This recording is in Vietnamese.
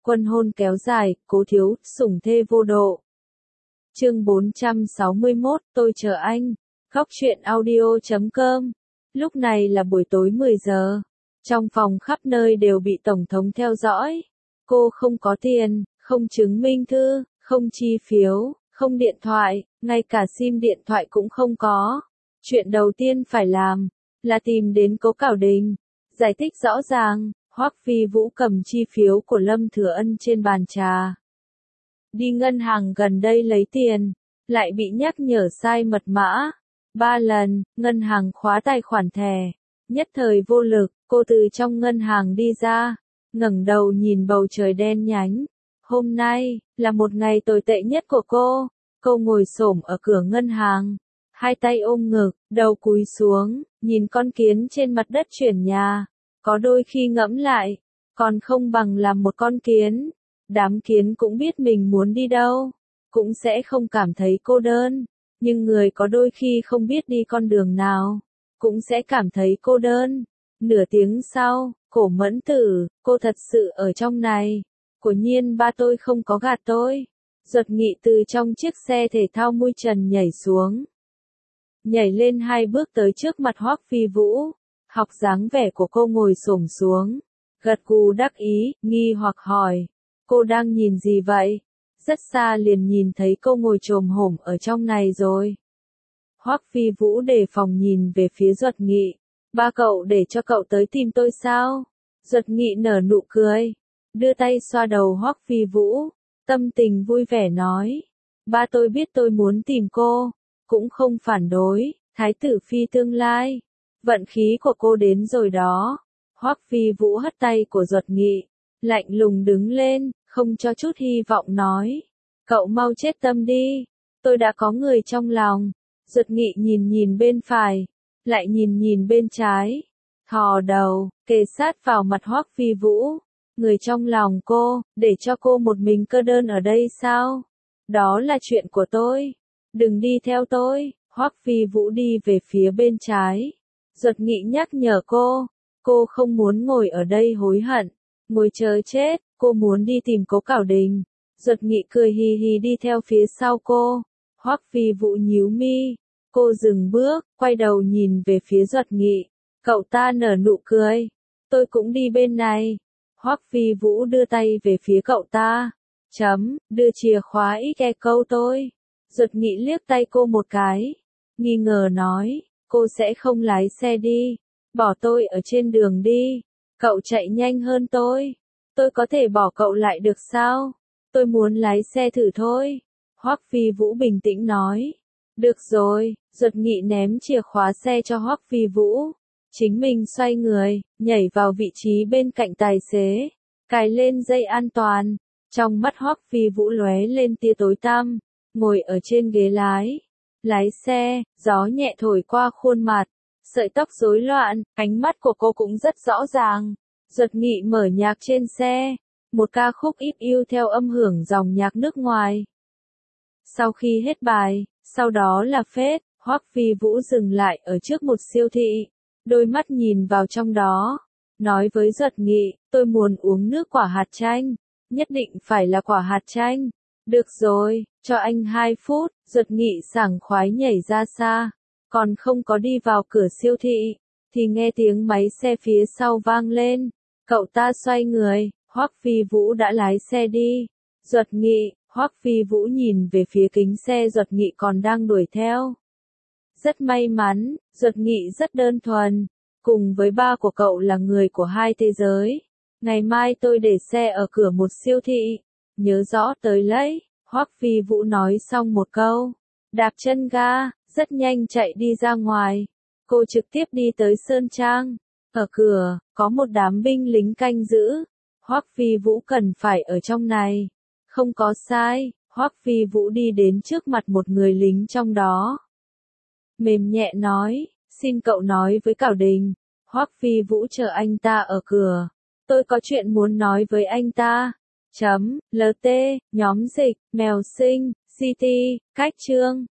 Quân hôn kéo dài, cố thiếu, sủng thê vô độ. Chương 461, tôi chờ anh. Góc truyện audio.com. Lúc này là buổi tối 10 giờ. Trong phòng khắp nơi đều bị Tổng thống theo dõi. Cô không có tiền, không chứng minh thư, không chi phiếu, không điện thoại, ngay cả sim điện thoại cũng không có. Chuyện đầu tiên phải làm là tìm đến Cố Cảo Đình, giải thích rõ ràng. Hoắc Phi Vũ cầm chi phiếu của Lâm Thừa Ân trên bàn trà. Đi ngân hàng gần đây lấy tiền, lại bị nhắc nhở sai mật mã. 3 lần, ngân hàng khóa tài khoản thẻ. Nhất thời vô lực, cô từ trong ngân hàng đi ra, ngẩng đầu nhìn bầu trời đen nhánh. Hôm nay, là một ngày tồi tệ nhất của cô. Cô ngồi xổm ở cửa ngân hàng, hai tay ôm ngực, đầu cúi xuống, nhìn con kiến trên mặt đất chuyển nhà. Có đôi khi ngẫm lại, còn không bằng làm một con kiến. Đám kiến cũng biết mình muốn đi đâu, cũng sẽ không cảm thấy cô đơn. Nhưng người có đôi khi không biết đi con đường nào, cũng sẽ cảm thấy cô đơn. Nửa tiếng sau, Cổ Mẫn Tử, cô thật sự ở trong này. Quả nhiên ba tôi không có gạt tôi. Duật Nghị từ trong chiếc xe thể thao mui trần nhảy xuống. Nhảy lên 2 bước tới trước mặt Hoắc Phi Vũ. Học dáng vẻ của cô ngồi xổm xuống, gật gù đắc ý, nghi hoặc hỏi. Cô đang nhìn gì vậy? Rất xa liền nhìn thấy cô ngồi chồm hổm ở trong này rồi. Hoắc Phi Vũ đề phòng nhìn về phía Duật Nghị. Ba cậu để cho cậu tới tìm tôi sao? Duật Nghị nở nụ cười, đưa tay xoa đầu Hoắc Phi Vũ, tâm tình vui vẻ nói. Ba tôi biết tôi muốn tìm cô, cũng không phản đối, thái tử phi tương lai. Vận khí của cô đến rồi đó. Hoắc Phi Vũ hất tay của Duật Nghị, lạnh lùng đứng lên, không cho chút hy vọng nói. Cậu mau chết tâm đi, tôi đã có người trong lòng. Duật Nghị nhìn nhìn bên phải, lại nhìn nhìn bên trái, thò đầu, kề sát vào mặt Hoắc Phi Vũ. Người trong lòng cô, để cho cô một mình cô đơn ở đây sao? Đó là chuyện của tôi. Đừng đi theo tôi. Hoắc Phi Vũ đi về phía bên trái. Duật Nghị nhắc nhở cô không muốn ngồi ở đây hối hận, ngồi chờ chết, cô muốn đi tìm Cố Cảo Đình. Duật Nghị cười hì hì đi theo phía sau cô. Hoắc Phi Vũ nhíu mi, cô dừng bước, quay đầu nhìn về phía Duật Nghị. Cậu ta nở nụ cười, tôi cũng đi bên này. Hoắc Phi Vũ đưa tay về phía cậu ta. Đưa chìa khóa ít ke câu tôi. Duật Nghị liếc tay cô một cái, nghi ngờ nói. Cô sẽ không lái xe đi, bỏ tôi ở trên đường đi. Cậu chạy nhanh hơn tôi có thể bỏ cậu lại được sao? Tôi muốn lái xe thử thôi. Hoắc Phi Vũ bình tĩnh nói. Được rồi. Duật Nghị ném chìa khóa xe cho Hoắc Phi Vũ. Chính mình xoay người, nhảy vào vị trí bên cạnh tài xế, cài lên dây an toàn. Trong mắt Hoắc Phi Vũ lóe lên tia tối tăm, ngồi ở trên ghế lái. Lái xe, gió nhẹ thổi qua khuôn mặt, sợi tóc rối loạn, ánh mắt của cô cũng rất rõ ràng. Duật Nghị mở nhạc trên xe, một ca khúc ít yêu theo âm hưởng dòng nhạc nước ngoài. Sau khi hết bài, sau đó là phết, Hoắc Phi Vũ dừng lại ở trước một siêu thị, đôi mắt nhìn vào trong đó, nói với Duật Nghị, tôi muốn uống nước quả hạt chanh, nhất định phải là quả hạt chanh. Được rồi, cho anh 2 phút, Duật Nghị sảng khoái nhảy ra xa, còn không có đi vào cửa siêu thị, thì nghe tiếng máy xe phía sau vang lên. Cậu ta xoay người, Hoắc Phi Vũ đã lái xe đi. Duật Nghị, Hoắc Phi Vũ nhìn về phía kính xe Duật Nghị còn đang đuổi theo. Rất may mắn, Duật Nghị rất đơn thuần, cùng với ba của cậu là người của hai thế giới. Ngày mai tôi để xe ở cửa một siêu thị. Nhớ rõ tới lấy. Hoắc Phi Vũ nói xong một câu, đạp chân ga, rất nhanh chạy đi ra ngoài. Cô trực tiếp đi tới Sơn Trang. Ở cửa, có một đám binh lính canh giữ. Hoắc Phi Vũ cần phải ở trong này. Không có sai, Hoắc Phi Vũ đi đến trước mặt một người lính trong đó. Mềm nhẹ nói, xin cậu nói với Cảo Đình. Hoắc Phi Vũ chờ anh ta ở cửa. Tôi có chuyện muốn nói với anh ta. LT, nhóm dịch, mèo sinh, City, cách chương.